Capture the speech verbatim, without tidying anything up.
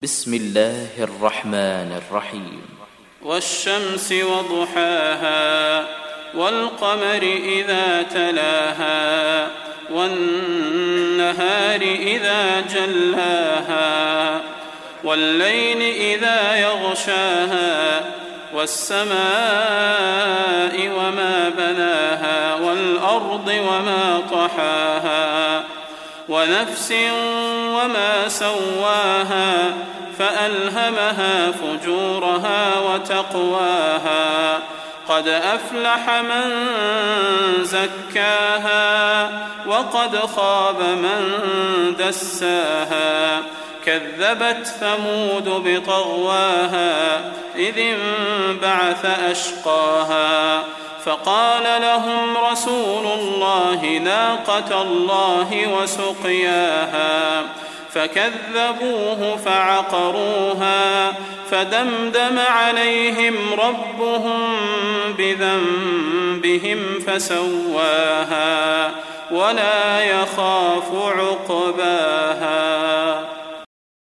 بسم الله الرحمن الرحيم والشمس وضحاها والقمر إذا تلاها والنهار إذا جلاها والليل إذا يغشاها والسماء وما بناها والأرض وما طحاها ونفس وما سواها فألهمها فجورها وتقواها قد أفلح من زكاها وقد خاب من دساها كذبت ثمود بطغواها إذ انبعث أشقاها فقال لهم رسول الله ناقة الله وسقياها فكذبوه فعقروها فدمدم عليهم ربهم بذنبهم فسواها ولا يخاف عقباها.